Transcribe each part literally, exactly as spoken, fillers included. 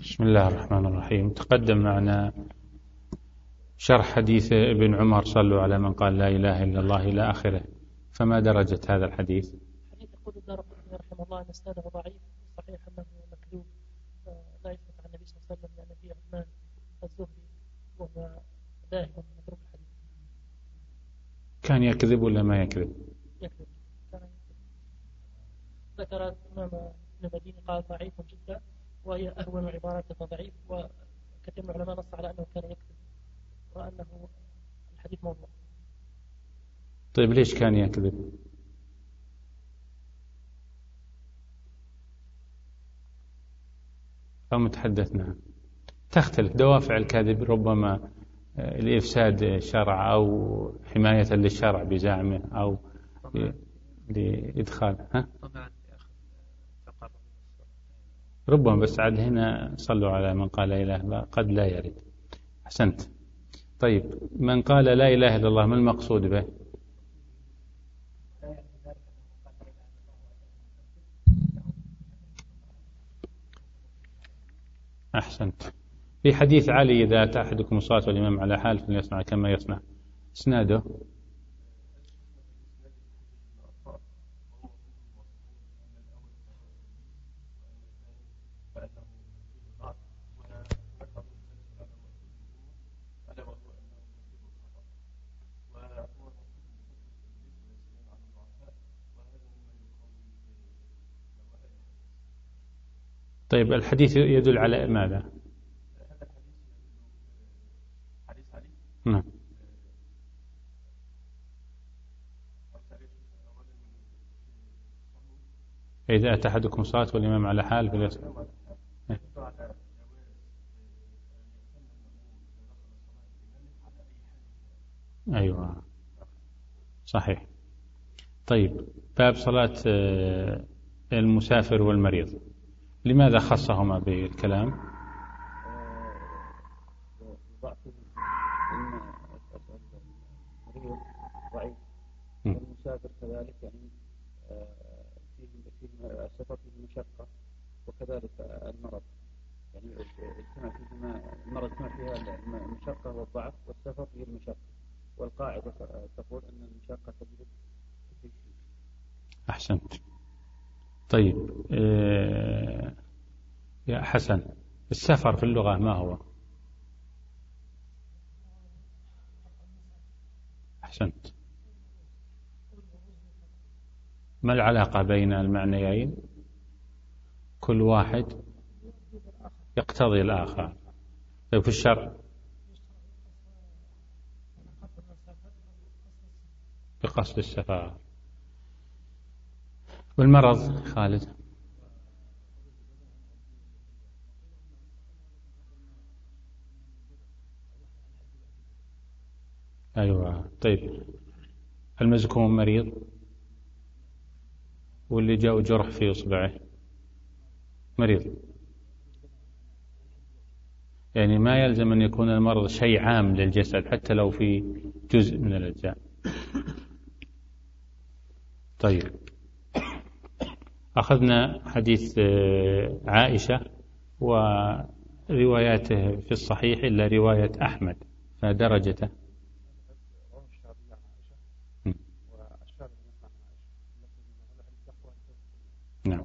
بسم الله الرحمن الرحيم. تقدم معنا شرح حديث ابن عمر صلوا على من قال لا إله إلا الله إلى آخره، فما درجة هذا الحديث؟ حديث يقول الدارقطني رحمه الله أن إسناده ضعيف، صحيح أنه مكذوب لا يثبت عن النبي صلى الله عليه وسلم، لأن فيه عثمان الزهري وهو داهن متروك الحديث. كان يكذب ولا ما يكذب؟ يكذب. كان يكذب. ذكر الإمام ابن المديني قال ضعيف جدا، وهي أهون عبارات ضعيف، وكثير من العلماء نص على أنه كان يكذب وأنه الحديث موضوع. طيب ليش كان يكذب؟ أو متحدثنا تختلف دوافع الكذب، ربما لإفساد الشرع أو حماية للشرع بزعمه أو لإدخال ها؟ ربما، بس عاد هنا صلوا على من قال لا إله إلا الله قد لا يرد. أحسنت. طيب من قال لا إله إلا الله ما المقصود به؟ أحسنت. في حديث علي إذا أتى أحدكم الصلاة والإمام على حال فليصنع كما يصنع، اسناده طيب الحديث يدل على ماذا؟ نعم. إذا أتى أحدكم الصلاة والإمام على حال فليصنع. أيوة صحيح. طيب باب صلاة المسافر والمريض، لماذا خصهما بالكلام؟ المريض ضعيف والمسافر كذلك، يعني فيه السفر فيه مشقة، وكذلك المرض يعني اجتمع فيهما، المرض اجتمع فيها المشقة والضعف، والسفر فيه المشقة، والقاعدة تقول أن المشقة تجلب في شيء. أحسنت. طيب إيه يا حسن، السفر في اللغة ما هو؟ أحسنت. ما العلاقة بين المعنيين؟ كل واحد يقتضي الآخر. طيب في الشرع بقصد السفر. والمرض خالد؟ أيوة. طيب المزكوم مريض، واللي جاء جرح في إصبعه مريض، يعني ما يلزم أن يكون المرض شيء عام للجسد حتى لو في جزء من الأجزاء. طيب أخذنا حديث عائشة ورواياته في الصحيح إلا رواية أحمد، فدرجته نعم.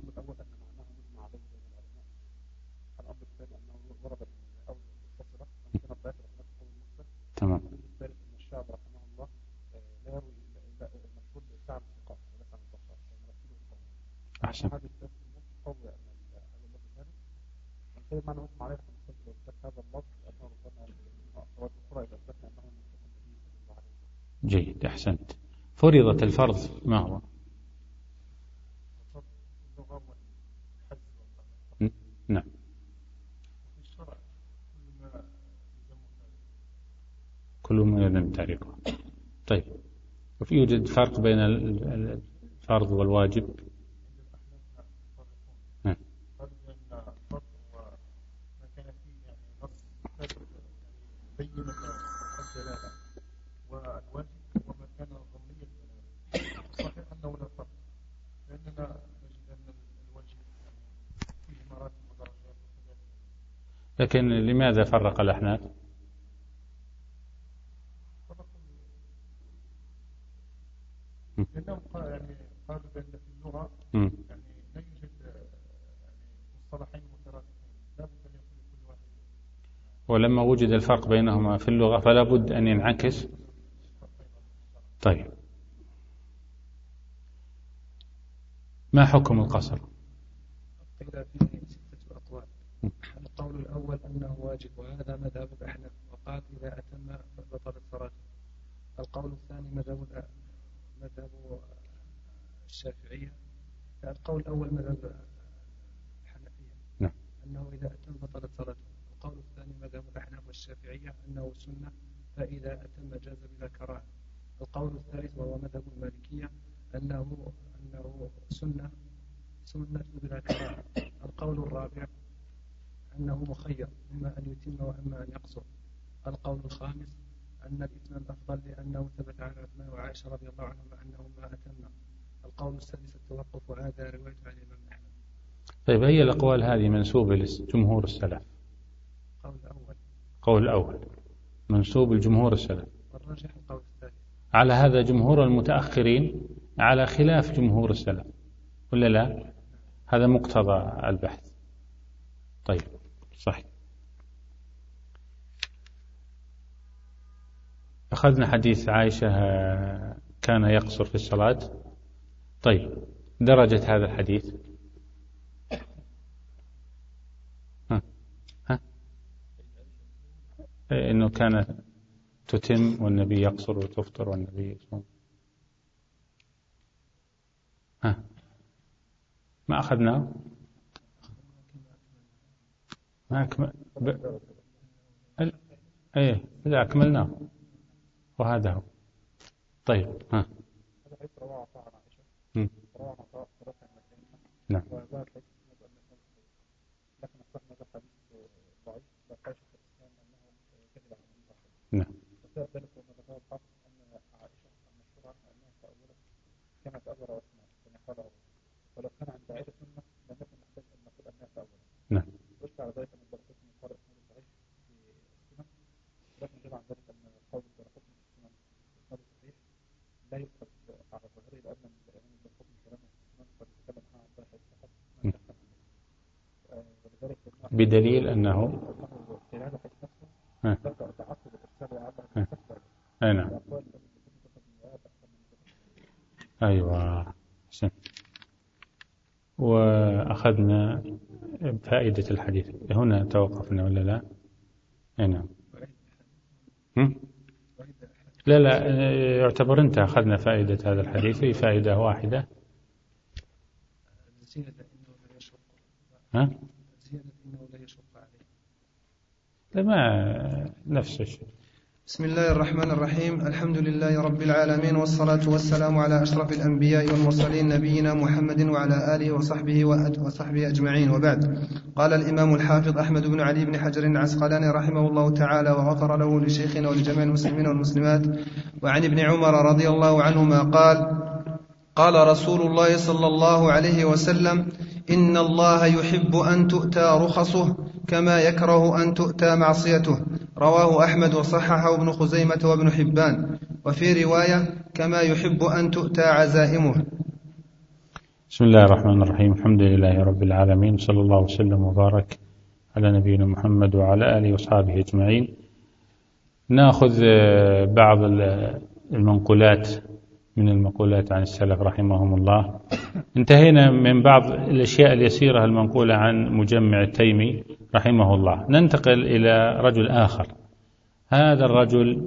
تمام. أحسن. جيد أحسنت. فريضة الفرض ما هو؟ نعم. كل ما يلزم تاريخه. طيب وفي يوجد فرق بين الفرض والواجب؟ نعم. لكن لماذا فرق الأحناف؟ لأنهم يعني قالوا بأن في اللغة يعني لا يوجد يعني مصطلحين مترادفين، لا بد أن يكون كل واحد. ولما وجد الفرق بينهما في اللغة فلا بد أن ينعكس. طيب، ما حكم القصر؟ قيل فيه ستة أقوال. القول الأول أنه واجب وهذا مذهب الأحناف، وقال إذا أتم بطلت صلاته. القول الثاني مذهب مذهب الشافعية. القول الأول مذهب الحنفية نعم. أنه إذا أتم بطلت صلاته. القول الثاني مذهب الأحناف والشافعية أنه سنة، فإذا أتم جاز بلا كراهة. القول الثالث وهو مذهب المالكية أنه أنه سنة سنة بلا كراهة. القول الرابع أنه مخير، إما أن يتم وإما أن يقصر. القول الخامس أن الإتمام الأفضل لأنه ثبت عن عثمان وعائشة رضي الله عنهما أنهما أتما. القول السادس التوقف، وهذا رواية عن الإمام أحمد. طيب، هي الأقوال هذه منسوبة لجمهور السلف؟ القول الأول قول الأول منسوب الجمهور السلف، والراجح القول الثالث. على هذا جمهور المتأخرين على خلاف جمهور السلف ولا لا؟ هذا مقتضى البحث. طيب، صحيح. أخذنا حديث عائشة كان يقصر في الصلاة. طيب، درجة هذا الحديث ها ها إنه كان تتم والنبي يقصر وتفطر والنبي يصوم. ها ما أخذناه ما أكمل ب... ال... إيه إذا أكملناه وهذا هو. طيب، ها م. نعم. نعم. كانت أول عثمان كما قال أول، ولو كان عند عائشة سنة لم يكن محتاج أن نقول أنها أول. نعم. وش على ذلك أن الدرقطني قال اسمه صحيح في السنة، لكن جمع عن ذلك أن قول الدرقطني في السنة اسمه صحيح لا يؤخذ على ظهره، لأن الإمام الدرقطني كلامه في السنة قد يتكلم عن صحيح فقط، ولذلك بدليل أنه في هذا الحديث نفسه ها ذكر تعصب الإرسال وعدم ها المستقبل. أي نعم. أيوة. وأخذنا فائدة الحديث هنا، توقفنا ولا لا؟ أي نعم. هم؟ لا لا، يعتبر انت أخذنا فائدة هذا الحديث هي فائدة واحدة. ها؟ لا، ما نفس الشيء. بسم الله الرحمن الرحيم. الحمد لله رب العالمين، والصلاة والسلام على أشرف الأنبياء والمرسلين نبينا محمد وعلى آله وصحبه وصحبه أجمعين، وبعد. قال الإمام الحافظ أحمد بن علي بن حجر العسقلاني رحمه الله تعالى وغفر له لشيخنا ولجميع المسلمين والمسلمات، وعن ابن عمر رضي الله عنهما قال: قال رسول الله صلى الله عليه وسلم: إن الله يحب أن تؤتى رخصه كما يكره أن تؤتى معصيته. رواه أحمد وصححه ابن خزيمة وابن حبان، وفي رواية: كما يحب أن تؤتى عزائمه. بسم الله الرحمن الرحيم. الحمد لله رب العالمين، صلى الله وسلم وبارك على نبينا محمد وعلى آله وصحبه أجمعين. نأخذ بعض المنقولات من المقولات عن السلف رحمهم الله. انتهينا من بعض الأشياء اليسيرة المنقولة عن مجمع التيمي رحمه الله. ننتقل إلى رجل آخر. هذا الرجل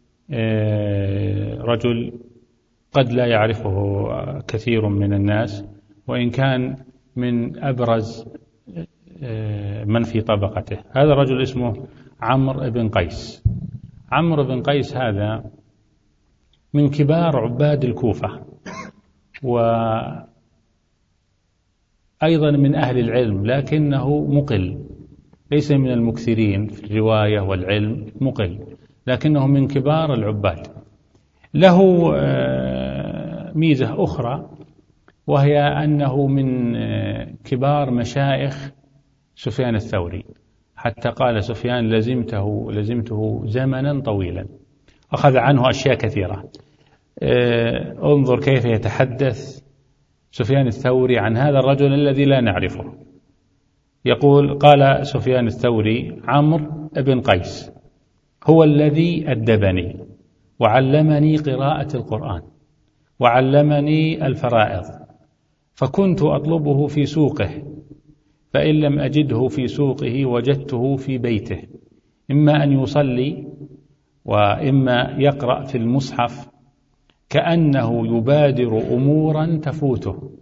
رجل قد لا يعرفه كثير من الناس، وإن كان من أبرز من في طبقته. هذا الرجل اسمه عمرو بن قيس. عمرو بن قيس هذا من كبار عباد الكوفة، وأيضا من أهل العلم، لكنه مقل، ليس من المكثرين في الرواية والعلم، مقل، لكنه من كبار العباد. له ميزة أخرى، وهي أنه من كبار مشايخ سفيان الثوري. حتى قال سفيان لزمته, لزمته زمنا طويلا، أخذ عنه أشياء كثيرة. انظر كيف يتحدث سفيان الثوري عن هذا الرجل الذي لا نعرفه. يقول: قال سفيان الثوري: عمرو بن قيس هو الذي أدبني وعلمني قراءة القرآن وعلمني الفرائض، فكنت أطلبه في سوقه، فإن لم أجده في سوقه وجدته في بيته، إما أن يصلي وإما يقرأ في المصحف، كأنه يبادر أمورا تفوته،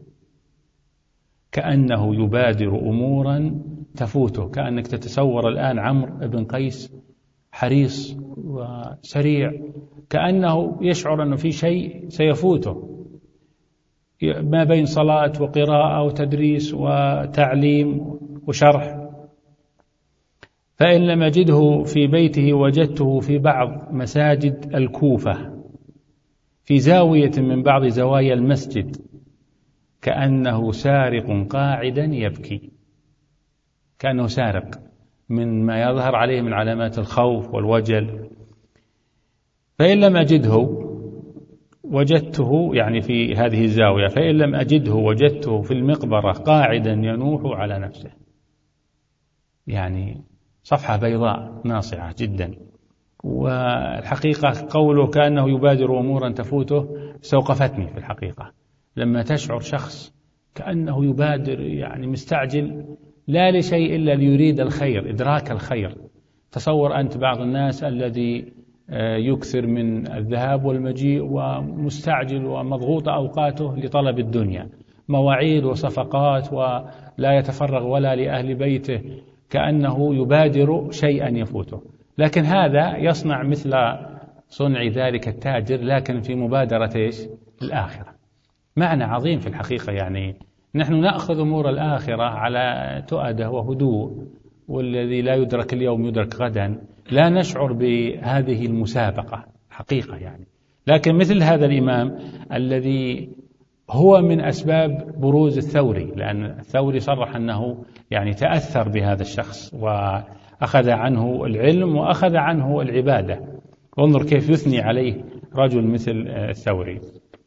كأنه يبادر أمورا تفوته. كأنك تتصور الآن عمرو بن قيس حريص وسريع، كأنه يشعر أنه في شيء سيفوته ما بين صلاة وقراءة وتدريس وتعليم وشرح. فإن لم أجده في بيته وجدته في بعض مساجد الكوفة في زاوية من بعض زوايا المسجد، كأنه سارق قاعدا يبكي، كأنه سارق من ما يظهر عليه من علامات الخوف والوجل. فإن لم أجده وجدته، يعني في هذه الزاوية، فإن لم أجده وجدته في المقبرة قاعدا ينوح على نفسه. يعني صفحة بيضاء ناصعة جدا. والحقيقة قوله كأنه يبادر أمورا تفوته استوقفتني في الحقيقة، لما تشعر شخص كأنه يبادر، يعني مستعجل لا لشيء إلا ليريد الخير، إدراك الخير. تصور أنت بعض الناس الذي يكثر من الذهاب والمجيء ومستعجل ومضغوط أوقاته لطلب الدنيا، مواعيد وصفقات، ولا يتفرغ ولا لأهل بيته، كأنه يبادر شيئا يفوته. لكن هذا يصنع مثل صنع ذلك التاجر، لكن في مبادرة إيش؟ الآخرة. معنى عظيم في الحقيقة. يعني نحن نأخذ أمور الآخرة على تؤدة وهدوء، والذي لا يدرك اليوم يدرك غدا، لا نشعر بهذه المسابقة حقيقة يعني. لكن مثل هذا الإمام الذي هو من أسباب بروز الثوري، لأن الثوري صرح أنه يعني تأثر بهذا الشخص وأخذ عنه العلم وأخذ عنه العبادة. وانظر كيف يثني عليه رجل مثل الثوري.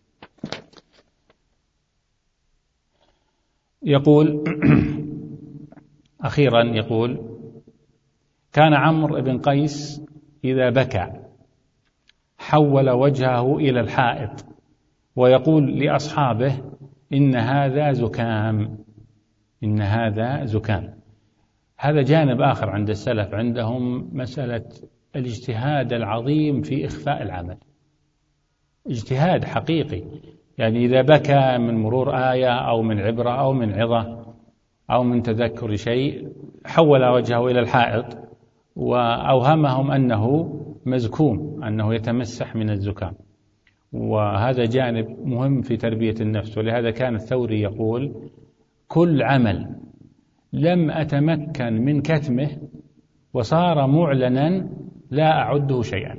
يقول أخيرا، يقول: كان عمرو بن قيس إذا بكى حول وجهه إلى الحائط ويقول لأصحابه: إن هذا زكام، إن هذا زكام. هذا جانب آخر عند السلف، عندهم مسألة الاجتهاد العظيم في إخفاء العمل، اجتهاد حقيقي. يعني إذا بكى من مرور آية أو من عبرة أو من عظة أو من تذكر شيء، حول وجهه إلى الحائط وأوهمهم أنه مزكوم، أنه يتمسح من الزكام. وهذا جانب مهم في تربية النفس. ولهذا كان الثوري يقول: كل عمل لم أتمكن من كتمه وصار معلنا لا أعده شيئا.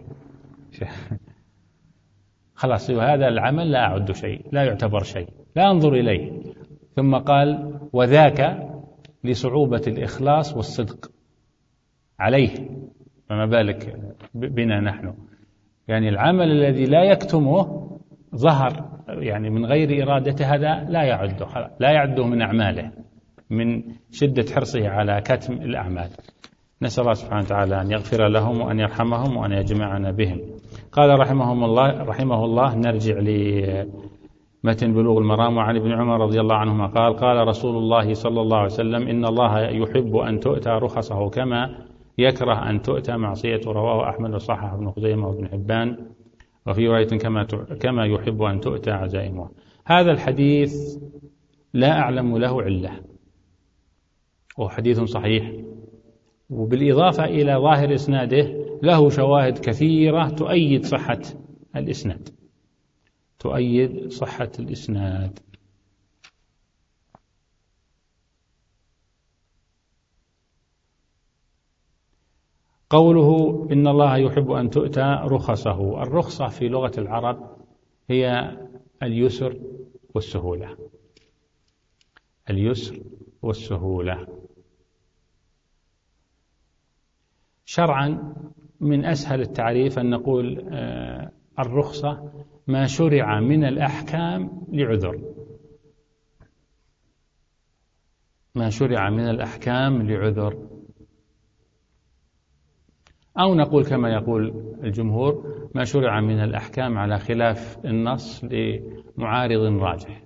خلاص، هذا العمل لا أعده شيء، لا يعتبر شيء، لا أنظر إليه. ثم قال: وذاك لصعوبة الإخلاص والصدق عليه، فما بالك بنا نحن. يعني العمل الذي لا يكتمه ظهر يعني من غير إرادته، هذا لا يعده لا يعده من أعماله، من شدة حرصه على كتم الأعمال. نسأل الله سبحانه وتعالى أن يغفر لهم وأن يرحمهم وأن يجمعنا بهم. قال رحمهم الله رحمه الله نرجع لمتن بلوغ المرام. وعن ابن عمر رضي الله عنهما قال: قال رسول الله صلى الله عليه وسلم: إن الله يحب أن تؤتى رخصه كما يكره أن تؤتى معصيته. رواه أحمد وصححه ابن خزيمة وابن حبان، وفي رواية كما كما يحب أن تؤتى عزائمه. هذا الحديث لا أعلم له علة، وهو حديث صحيح، وبالإضافة إلى ظاهر إسناده له شواهد كثيرة تؤيد صحة الإسناد تؤيد صحة الإسناد. قوله إن الله يحب أن تؤتى رخصه. الرخصة في لغة العرب هي اليسر والسهولة، اليسر والسهولة. شرعا من أسهل التعريف أن نقول الرخصة ما شرع من الأحكام لعذر، ما شرع من الأحكام لعذر، أو نقول كما يقول الجمهور ما شرع من الأحكام على خلاف النص لمعارض راجح.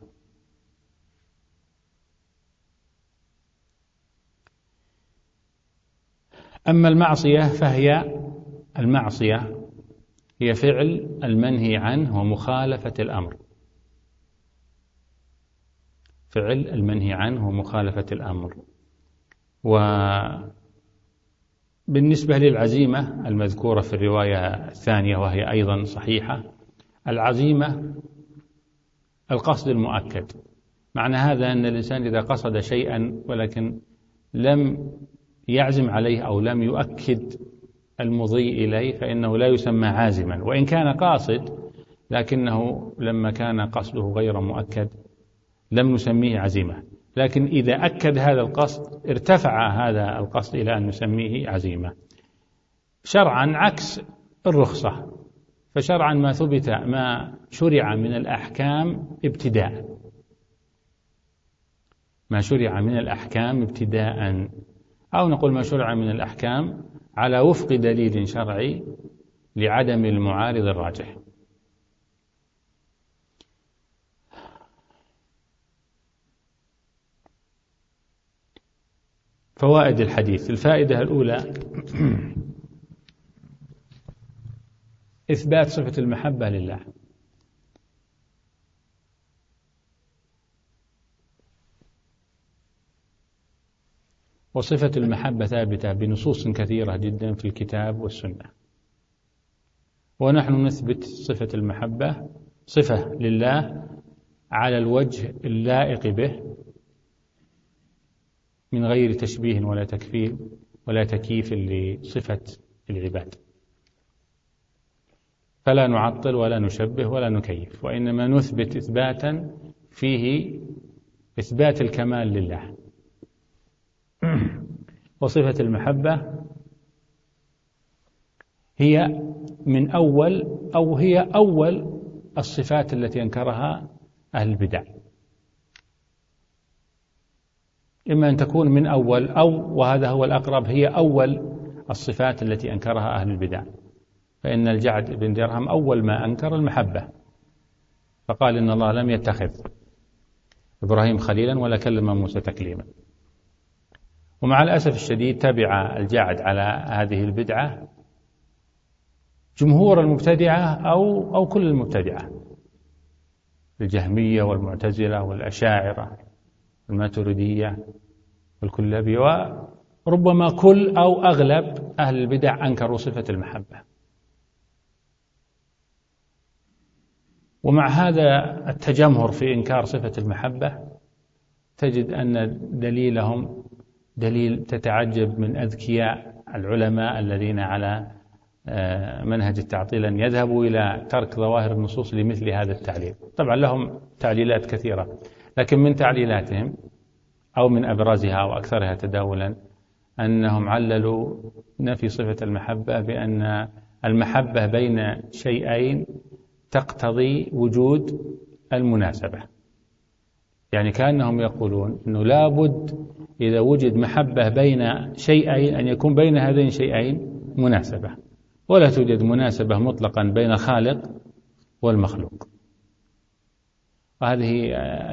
أما المعصية فهي المعصية هي فعل المنهي عنه ومخالفة الأمر، فعل المنهي عنه ومخالفة الأمر. وبالنسبة للعزيمة المذكورة في الرواية الثانية وهي أيضا صحيحة، العزيمة القصد المؤكد. معنى هذا أن الإنسان إذا قصد شيئا ولكن لم يعزم عليه أو لم يؤكد المضي إليه فإنه لا يسمى عازما، وإن كان قاصد لكنه لما كان قصده غير مؤكد لم نسميه عزيمة. لكن إذا أكد هذا القصد ارتفع هذا القصد إلى أن نسميه عزيمة. شرعا عكس الرخصة، فشرعا ما ثبت ما شرع من الأحكام ابتداء، ما شرع من الأحكام ابتداء، أو نقول ما شرع من الأحكام على وفق دليل شرعي لعدم المعارض الراجح. فوائد الحديث: الفائدة الأولى إثبات صفة المحبة لله، وصفة المحبة ثابتة بنصوص كثيرة جدا في الكتاب والسنة، ونحن نثبت صفة المحبة صفة لله على الوجه اللائق به من غير تشبيه ولا تكفير ولا تكييف لصفة العباد، فلا نعطل ولا نشبه ولا نكيف، وإنما نثبت إثباتا فيه إثبات الكمال لله. وصفة المحبة هي من أول أو هي أول الصفات التي أنكرها أهل البدع، إما أن تكون من أول أو وهذا هو الأقرب هي أول الصفات التي أنكرها أهل البدع. فإن الجعد بن درهم أول ما أنكر المحبة، فقال إن الله لم يتخذ إبراهيم خليلا ولا كلم موسى تكليما. ومع الأسف الشديد تبع الجعد على هذه البدعة جمهور المبتدعة أو أو كل المبتدعة، الجهمية والمعتزلة والأشاعرة والماتريدية والكلابية، وربما كل أو أغلب أهل البدع أنكروا صفة المحبة. ومع هذا التجمهر في إنكار صفة المحبة تجد أن دليلهم دليل تتعجب من أذكياء العلماء الذين على منهج التعطيل أن يذهبوا إلى ترك ظواهر النصوص لمثل هذا التعليل. طبعا لهم تعليلات كثيرة، لكن من تعليلاتهم أو من أبرزها وأكثرها تداولا أنهم عللوا نفي صفة المحبة بأن المحبة بين شيئين تقتضي وجود المناسبة، يعني كأنهم يقولون أنه لا بد إذا وجد محبة بين شيئين أن يكون بين هذين الشيئين مناسبة، ولا توجد مناسبة مطلقا بين الخالق والمخلوق. وهذه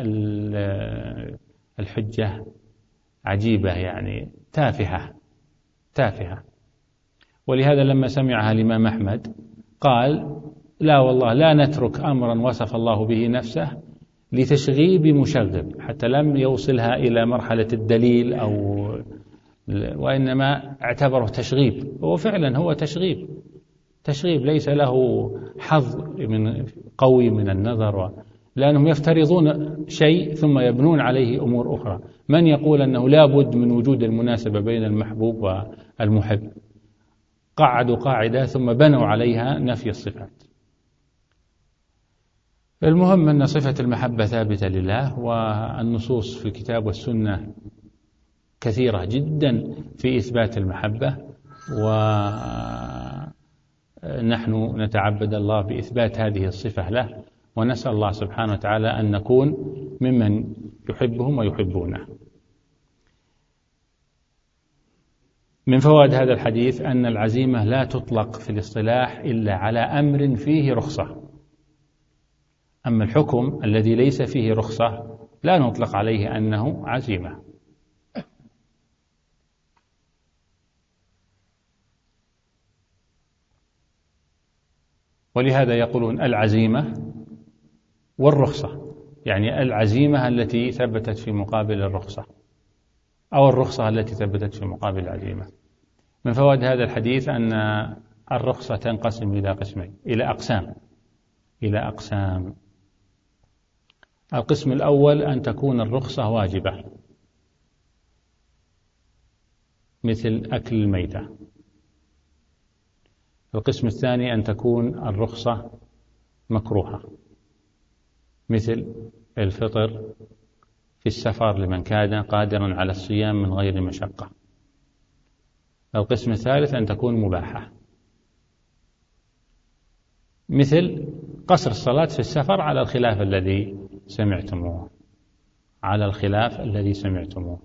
الحجة عجيبة، يعني تافهة تافهة. ولهذا لما سمعها الإمام أحمد قال لا والله لا نترك أمرا وصف الله به نفسه لتشغيب مشغب، حتى لم يوصلها إلى مرحلة الدليل أو وإنما اعتبره تشغيب. هو فعلا هو تشغيب تشغيب ليس له حظ من قوي من النظر، لأنهم يفترضون شيء ثم يبنون عليه أمور أخرى. من يقول أنه لا بد من وجود المناسبة بين المحبوب والمحب؟ قعدوا قاعدة ثم بنوا عليها نفي الصفات. المهم أن صفة المحبة ثابتة لله، والنصوص في الكتاب والسنة كثيرة جدا في إثبات المحبة، ونحن نتعبد الله بإثبات هذه الصفة له، ونسأل الله سبحانه وتعالى أن نكون ممن يحبهم ويحبونه. من فوائد هذا الحديث أن العزيمة لا تطلق في الاصطلاح إلا على أمر فيه رخصة، أما الحكم الذي ليس فيه رخصة لا نطلق عليه أنه عزيمة. ولهذا يقولون العزيمة والرخصة، يعني العزيمة التي ثبتت في مقابل الرخصة، أو الرخصة التي ثبتت في مقابل العزيمة. من فوائد هذا الحديث أن الرخصة تنقسم إلى قسمين، إلى أقسام إلى أقسام القسم الأول أن تكون الرخصة واجبة، مثل أكل الميتة. القسم الثاني أن تكون الرخصة مكروهة، مثل الفطر في السفر لمن كان قادرا على الصيام من غير مشقة. القسم الثالث أن تكون مباحة، مثل قصر الصلاة في السفر على الخلاف الذي سمعتموه على الخلاف الذي سمعتموه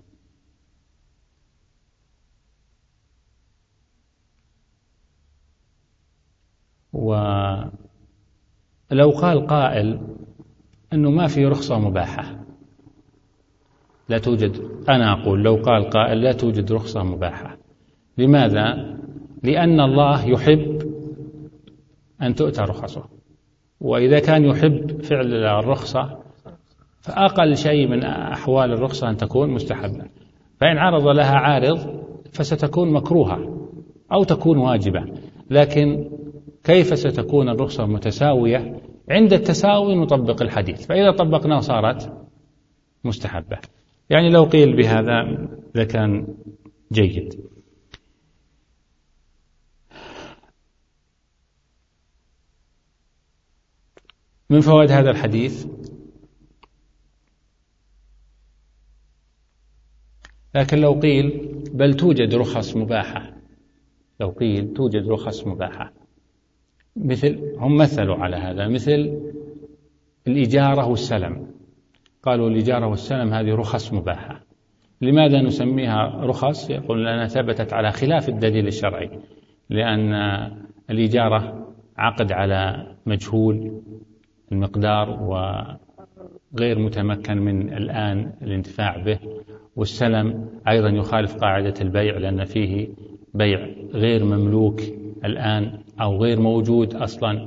ولو قال قائل أنه ما في رخصة مباحة، لا توجد، أنا أقول لو قال قائل لا توجد رخصة مباحة، لماذا؟ لأن الله يحب أن تؤتى رخصه، وإذا كان يحب فعل الرخصة فأقل شيء من أحوال الرخصة أن تكون مستحبة، فإن عرض لها عارض فستكون مكروهة أو تكون واجبة. لكن كيف ستكون الرخصة متساوية؟ عند التساوي نطبق الحديث، فإذا طبقناه صارت مستحبة. يعني لو قيل بهذا لكان جيد. من فوائد هذا الحديث لكن لو قيل بل توجد رخص مباحة، لو قيل توجد رخص مباحة، مثل هم مثلوا على هذا، مثل الإجارة والسلم، قالوا الإجارة والسلم هذه رخص مباحة. لماذا نسميها رخص؟ يقول لأنها ثبتت على خلاف الدليل الشرعي، لأن الإجارة عقد على مجهول المقدار وغير متمكن من الآن الانتفاع به، والسلم أيضا يخالف قاعدة البيع لأن فيه بيع غير مملوك الآن أو غير موجود أصلا،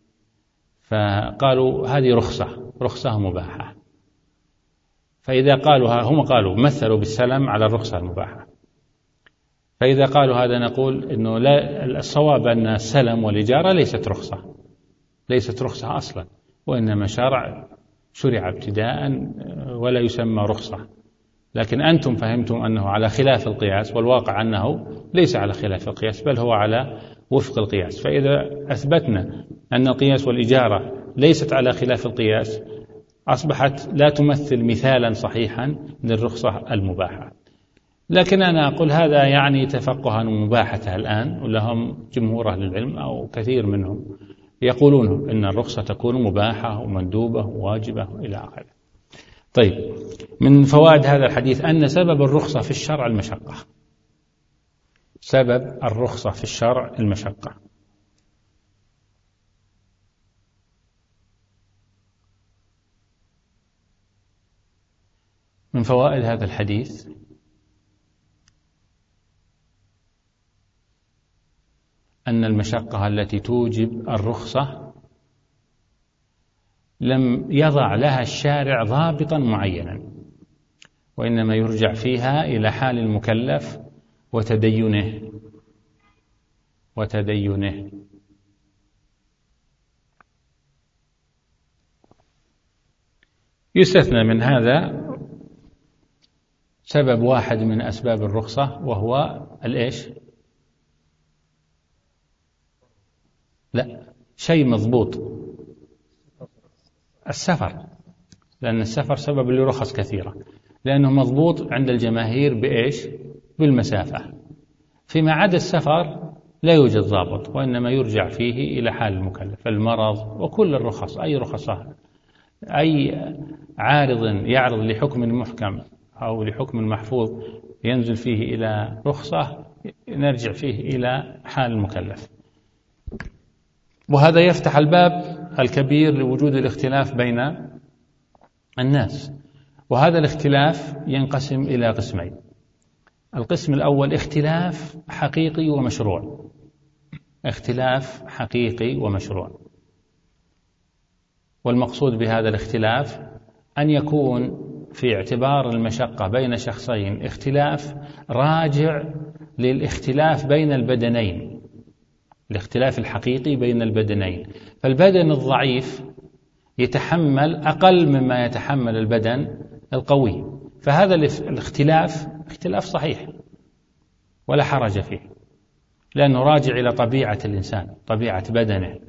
فقالوا هذه رخصة رخصة مباحة. فإذا قالوا هم قالوا مثلوا بالسلم على الرخصة المباحة، فإذا قالوا هذا نقول إنه لا، الصواب أن السلم والإجارة ليست رخصة، ليست رخصة أصلا، وإنما شرع شرع ابتداء ولا يسمى رخصة. لكن أنتم فهمتم أنه على خلاف القياس، والواقع أنه ليس على خلاف القياس بل هو على وفق القياس. فإذا أثبتنا أن القياس والإجارة ليست على خلاف القياس أصبحت لا تمثل مثالا صحيحا للرخصة المباحة. لكن أنا أقول هذا يعني تفقها مباحتها الآن، ولهم جمهور أهل العلم أو كثير منهم يقولون أن الرخصة تكون مباحة ومندوبة وواجبة إلى آخره. طيب، من فوائد هذا الحديث أن سبب الرخصة في الشرع المشقة، سبب الرخصة في الشرع المشقة. من فوائد هذا الحديث أن المشقة التي توجب الرخصة لم يضع لها الشارع ضابطا معينا، وإنما يرجع فيها إلى حال المكلف وتدينه وتدينه يستثنى من هذا سبب واحد من أسباب الرخصة، وهو الإيش؟ لا، شيء مضبوط، السفر، لأن السفر سبب لرخص كثيرة، لأنه مضبوط عند الجماهير بإيش؟ بالمسافة. فيما عدا السفر لا يوجد ضابط، وإنما يرجع فيه إلى حال المكلف. المرض وكل الرخص، أي رخصة، أي عارض يعرض لحكم محكم أو لحكم محفوظ ينزل فيه إلى رخصة نرجع فيه إلى حال المكلف. وهذا يفتح الباب الكبير لوجود الاختلاف بين الناس، وهذا الاختلاف ينقسم إلى قسمين. القسم الأول اختلاف حقيقي ومشروع، اختلاف حقيقي ومشروع، والمقصود بهذا الاختلاف أن يكون في اعتبار المشقة بين شخصين اختلاف راجع للاختلاف بين البدنين، الاختلاف الحقيقي بين البدنين. فالبدن الضعيف يتحمل أقل مما يتحمل البدن القوي، فهذا الاختلاف اختلاف صحيح ولا حرج فيه، لأنه راجع إلى طبيعة الإنسان، طبيعة بدنه.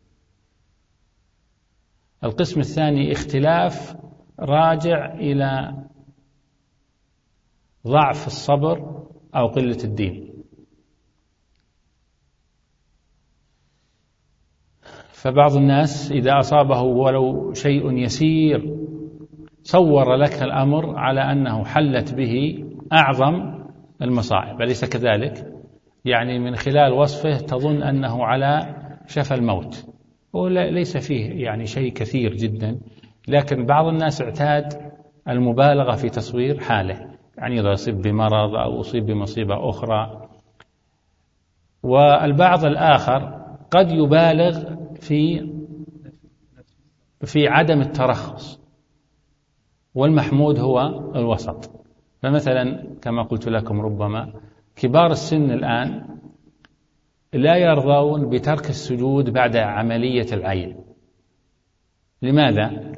القسم الثاني اختلاف راجع إلى ضعف الصبر أو قلة الدين. فبعض الناس إذا أصابه ولو شيء يسير صور لك الأمر على أنه حلت به أعظم المصائب، أليس كذلك؟ يعني من خلال وصفه تظن أنه على شفا الموت، وليس فيه يعني شيء كثير جدا، لكن بعض الناس اعتاد المبالغة في تصوير حاله، يعني إذا أصيب بمرض أو أصيب بمصيبة أخرى. والبعض الآخر قد يبالغ في في عدم الترخص، والمحمود هو الوسط. فمثلا كما قلت لكم ربما كبار السن الآن لا يرضون بترك السجود بعد عملية العين. لماذا؟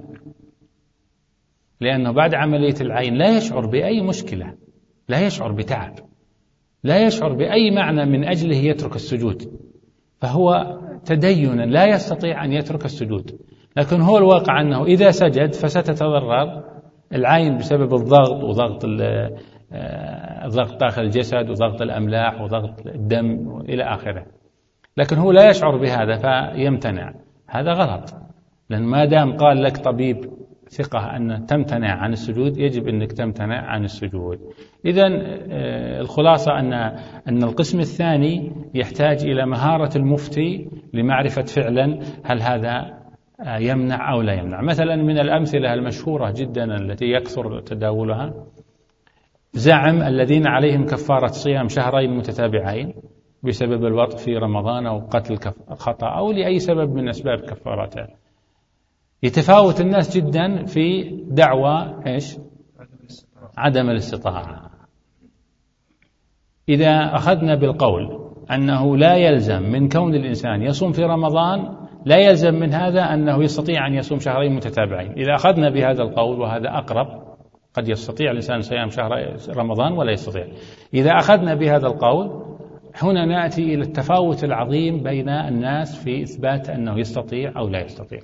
لأنه بعد عملية العين لا يشعر بأي مشكلة، لا يشعر بتعب، لا يشعر بأي معنى من أجله يترك السجود، فهو تدينا لا يستطيع أن يترك السجود. لكن هو الواقع أنه إذا سجد فستتضرر العين بسبب الضغط وضغط الضغط داخل الجسد وضغط الأملاح وضغط الدم إلى آخره، لكن هو لا يشعر بهذا فيمتنع. هذا غلط، لأن ما دام قال لك طبيب ثقة أن تمتنع عن السجود يجب أنك تمتنع عن السجود. إذن الخلاصة أن أن القسم الثاني يحتاج إلى مهارة المفتي لمعرفة فعلا هل هذا يمنع أو لا يمنع. مثلا من الأمثلة المشهورة جدا التي يكثر تداولها زعم الذين عليهم كفارة صيام شهرين متتابعين بسبب الوطء في رمضان أو قتل خطأ أو لأي سبب من أسباب كفارته. يتفاوت الناس جدا في دعوى إيش؟ عدم الاستطاعة. إذا أخذنا بالقول أنه لا يلزم من كون الإنسان يصوم في رمضان لا يلزم من هذا أنه يستطيع أن يصوم شهرين متتابعين، إذا أخذنا بهذا القول وهذا أقرب، قد يستطيع الإنسان صيام شهر رمضان ولا يستطيع. إذا أخذنا بهذا القول هنا نأتي إلى التفاوت العظيم بين الناس في إثبات أنه يستطيع أو لا يستطيع.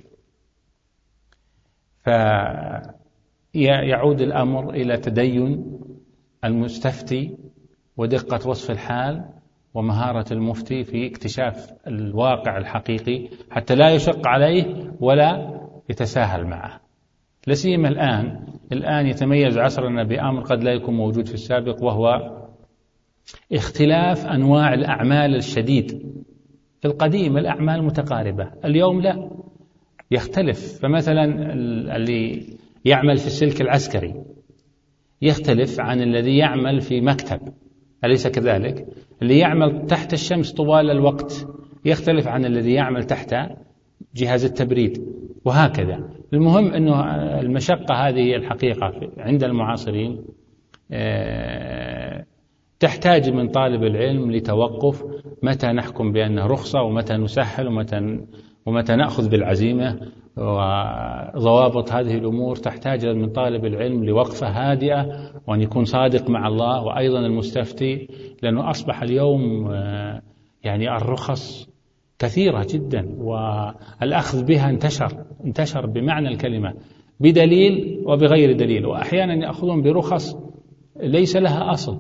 فيعود الأمر إلى تدين المستفتي ودقة وصف الحال ومهارة المفتي في اكتشاف الواقع الحقيقي حتى لا يشق عليه ولا يتساهل معه. لسيما الآن الآن يتميز عصرنا بأمر قد لا يكون موجود في السابق، وهو اختلاف أنواع الأعمال الشديد. في القديم الأعمال متقاربة، اليوم لا، يختلف. فمثلا اللي يعمل في السلك العسكري يختلف عن الذي يعمل في مكتب، أليس كذلك؟ اللي يعمل تحت الشمس طوال الوقت يختلف عن الذي يعمل تحت جهاز التبريد، وهكذا. المهم أنه المشقة هذه الحقيقة عند المعاصرين تحتاج من طالب العلم لتوقف، متى نحكم بأنه رخصة ومتى نسهل ومتى ومتى نأخذ بالعزيمة، وضوابط هذه الأمور تحتاج من طالب العلم لوقفة هادئة وأن يكون صادق مع الله، وأيضا المستفتي، لأنه أصبح اليوم يعني الرخص كثيرة جدا والأخذ بها انتشر انتشر بمعنى الكلمة بدليل وبغير دليل، وأحيانا يأخذون برخص ليس لها أصل.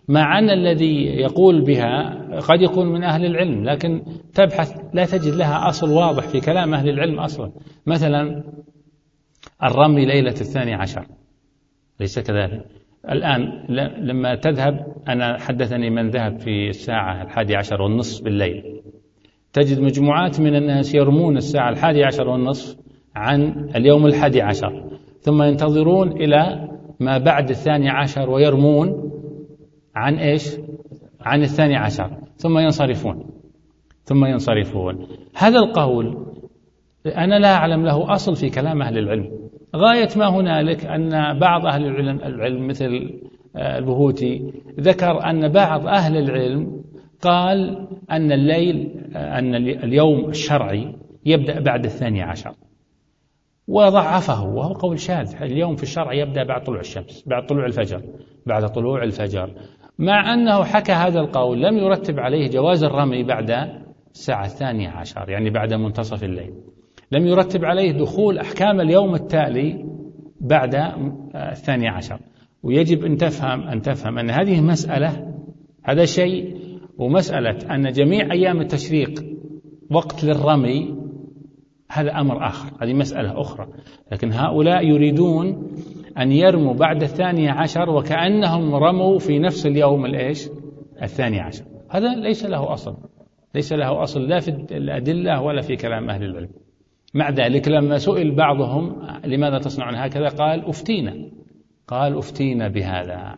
مع أن الذي يقول بها قد يكون من أهل العلم، لكن تبحث لا تجد لها أصل واضح في كلام أهل العلم أصلا. مثلا الرمي ليلة الثاني عشر، ليس كذلك؟ الآن لما تذهب، أنا حدثني من ذهب في الساعة الحادي عشر والنصف بالليل، تجد مجموعات من الناس يرمون الساعة الحادي عشر والنصف عن اليوم الحادي عشر، ثم ينتظرون إلى ما بعد الثاني عشر ويرمون عن إيش؟ عن الثاني عشر، ثم ينصرفون ثم ينصرفون. هذا القول أنا لا أعلم له أصل في كلام أهل العلم. غاية ما هنالك أن بعض أهل العلم, العلم مثل البهوتي ذكر أن بعض أهل العلم قال أن الليل أن اليوم الشرعي يبدأ بعد الثاني عشر، وضعفه، وهو قول شاذ. اليوم في الشرع يبدأ بعد طلوع الشمس، بعد طلوع الفجر، بعد طلوع الفجر، مع أنه حكى هذا القول لم يرتب عليه جواز الرمي بعد الساعة الثانية عشر، يعني بعد منتصف الليل، لم يرتب عليه دخول أحكام اليوم التالي بعد الثاني عشر. ويجب أن تفهم أن تفهم أن هذه مسألة، هذا شيء، ومسألة أن جميع أيام التشريق وقت للرمي هذا أمر آخر، هذه مسألة أخرى. لكن هؤلاء يريدون أن يرموا بعد الثاني عشر وكأنهم رموا في نفس اليوم الإيش؟ الثاني عشر. هذا ليس له أصل، ليس له أصل لا في الأدلة ولا في كلام أهل العلم. مع ذلك لما سئل بعضهم لماذا تصنعون هكذا قال أفتينا، قال أفتينا بهذا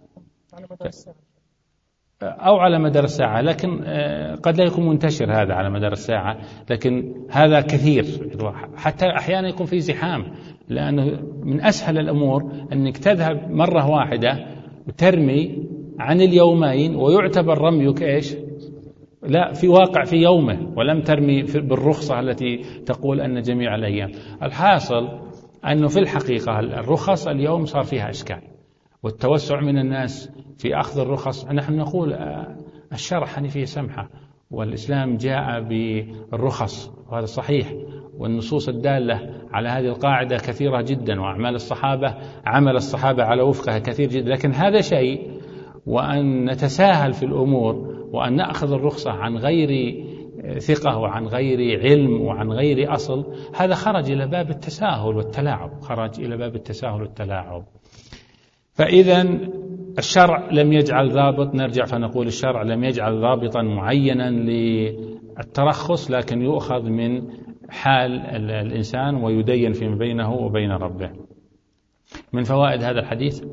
أو على مدار الساعة، لكن قد لا يكون منتشر هذا على مدار الساعة، لكن هذا كثير، حتى أحيانا يكون في زحام، لأنه من أسهل الأمور أنك تذهب مرة واحدة وترمي عن اليومين ويعتبر رميك إيش؟ لا، في واقع في يومه، ولم ترمي بالرخصة التي تقول أن جميع الأيام. الحاصل أنه في الحقيقة الرخص اليوم صار فيها إشكال، والتوسع من الناس في أخذ الرخص. نحن نقول الشرع حنيفية سمحة، والإسلام جاء بالرخص، وهذا صحيح، والنصوص الدالة على هذه القاعدة كثيرة جدا، وأعمال الصحابة عمل الصحابة على وفقها كثير جدا. لكن هذا شيء، وأن نتساهل في الأمور وأن نأخذ الرخصة عن غير ثقة وعن غير علم وعن غير أصل، هذا خرج إلى باب التساهل والتلاعب، خرج إلى باب التساهل والتلاعب. فإذا الشرع لم يجعل ضابط، نرجع فنقول الشرع لم يجعل ضابطا معينا للترخص، لكن يؤخذ من حال الإنسان ويدين فيما بينه وبين ربه. من فوائد هذا الحديث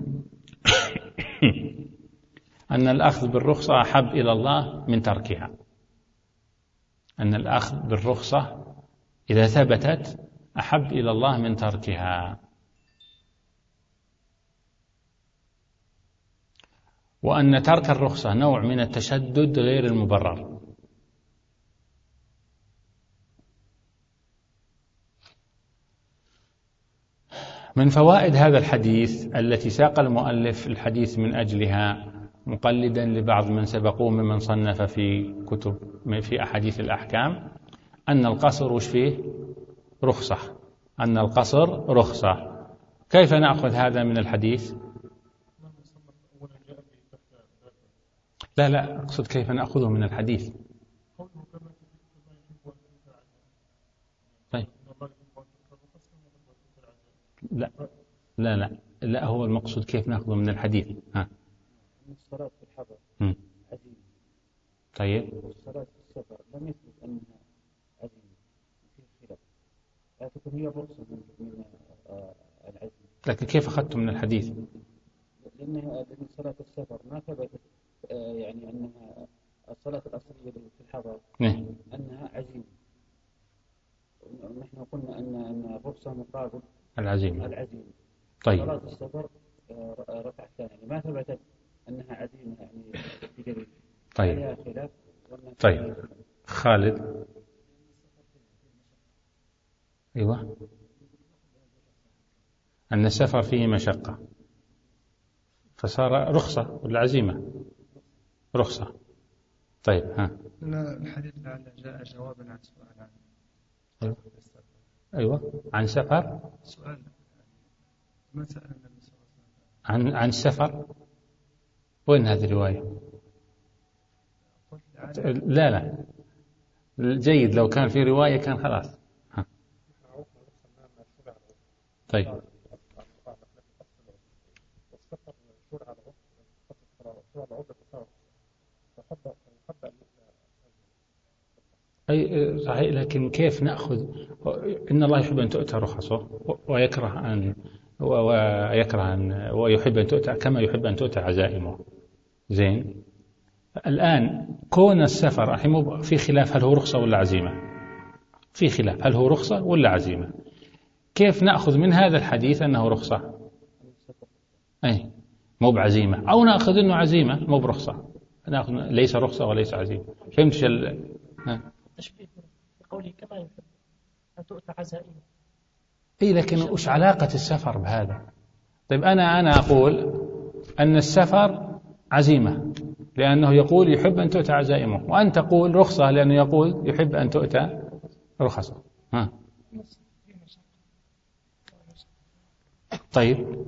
أن الأخذ بالرخصة أحب إلى الله من تركها، أن الأخذ بالرخصة إذا ثبتت أحب إلى الله من تركها، وأن ترك الرخصة نوع من التشدد غير المبرر. من فوائد هذا الحديث التي ساق المؤلف الحديث من أجلها مقلدا لبعض من سبقوه ممن صنف في كتب في أحاديث الأحكام، أن القصر وش فيه؟ رخصة، أن القصر رخصة. كيف نأخذ هذا من الحديث؟ لا لا أقصد كيف نأخذه من الحديث. طيب لا لا لا لا هو المقصود كيف نأخذه من الحديث. ها الصلاة في الحضر عزيمة. طيب والصلاة في السفر لم يثبت أنها عزيمة، في خلاف، لكن هي رخصة من العزيمة. لكن كيف أخذته من الحديث؟ لأنها لأن صلاة السفر ما ثبتت، يعني أنها الصلاة الأصلية في الحضر نه. أنها عزيمة. نحن قلنا أن أن الرخصة مقابل العزيمة. العزيمة. طيب. صلاة السفر ركعتان، يعني ما ثبتت أنها عزيمة يعني بدليل. طيب. طيب خالد. أيوة. أن السفر فيه مشقة فصار رخصة، والعزيمة رخصة. طيب ها. الحديث لعل جاء جوابا عن سؤال عن أيوة. أيوة عن سفر. سؤال ما سأل النبي صلى الله عليه وسلم عن عن السفر. وين هذه الرواية؟ لا لا جيد، لو كان في رواية كان خلاص. ها. طيب أي صحيح، لكن كيف نأخذ؟ إن الله يحب أن تؤتى رخصه ويكره أن ويكره أن ويحب أن تؤتى كما يحب أن تؤتى عزائمه. زين، الآن كون السفر الحين في خلاف هل هو رخصة ولا عزيمة، في خلاف هل هو رخصة ولا عزيمة. كيف نأخذ من هذا الحديث أنه رخصة أي مو بعزيمة، أو نأخذ أنه عزيمة مو برخصة، نأخذ ليس رخصة وليس عزيمة. فهمت شل تشبيه بقوله كما يحب أن تؤتى عزائمه. إيه لكن وش علاقة السفر بهذا؟ طيب أنا أنا أقول أن السفر عزيمة لأنه يقول يحب أن تؤتى عزائمه، وأنت تقول رخصة لأنه يقول يحب أن تؤتى رخصة. ها. طيب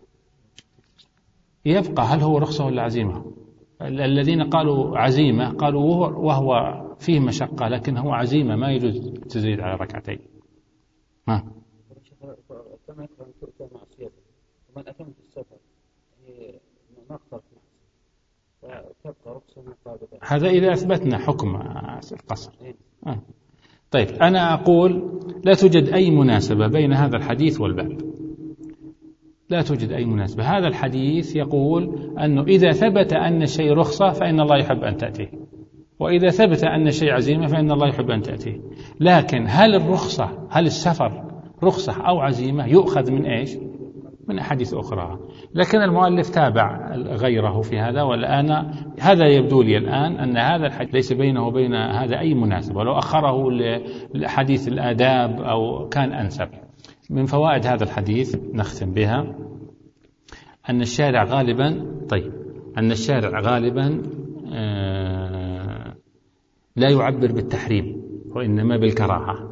يبقى هل هو رخصة ولا عزيمة؟ الذين قالوا عزيمة قالوا وهو فيه مشقة لكن هو عزيمة ما يجوز تزيد على ركعتين. ها. كما يكره أن تؤتى معصيته، ومن أتم في السفر ما اختار في معصية فتبقى رخصة مقابلة. هذا إذا أثبتنا حكم القصر. آه. طيب أنا أقول لا توجد أي مناسبة بين هذا الحديث والباب، لا توجد أي مناسبة. هذا الحديث يقول أنه إذا ثبت أن الشيء رخصة فإن الله يحب أن تأتيه، وإذا ثبت أن الشيء عزيمة فإن الله يحب أن تأتيه. لكن هل الرخصة هل السفر رخصة أو عزيمة يؤخذ من إيش؟ من أحاديث أخرى. لكن المؤلف تابع غيره في هذا، والآن هذا يبدو لي الآن أن هذا الحديث ليس بينه وبين هذا أي مناسبة، ولو أخره لحديث الآداب أو كان أنسب. من فوائد هذا الحديث نختم بها أن الشارع غالبا طيب أن الشارع غالبا آه لا يعبر بالتحريم وإنما بالكراهة،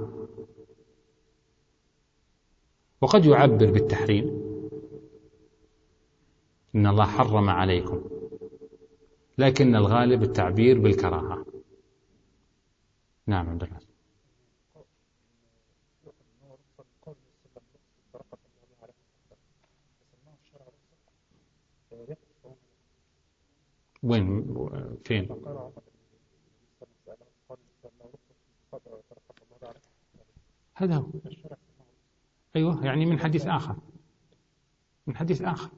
وقد يعبر بالتحريم إن الله حرم عليكم، لكن الغالب التعبير بالكراهة. نعم عبد الله. وين فين؟ هذا هو. أيوة يعني من حديث آخر، من حديث آخر.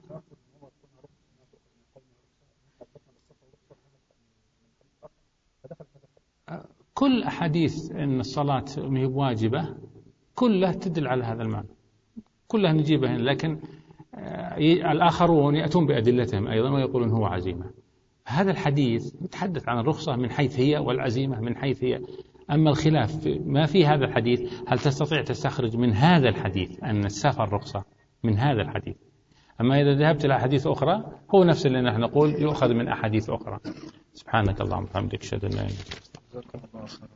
كل أحاديث أن الصلاة ما هي واجبة كلها تدل على هذا المعنى، كلها نجيبها هنا. لكن الآخرون يأتون بأدلتهم أيضا ويقولون هو عزيمة. هذا الحديث يتحدث عن الرخصة من حيث هي والعزيمة من حيث هي. أما الخلاف ما في هذا الحديث، هل تستطيع تستخرج من هذا الحديث أن السفر رخصة من هذا الحديث؟ أما إذا ذهبت إلى أحاديث أخرى هو نفس اللي نحن نقول يؤخذ من أحاديث أخرى. سبحانك اللهم وبحمدك أشهد أن لا إله إلا أنت.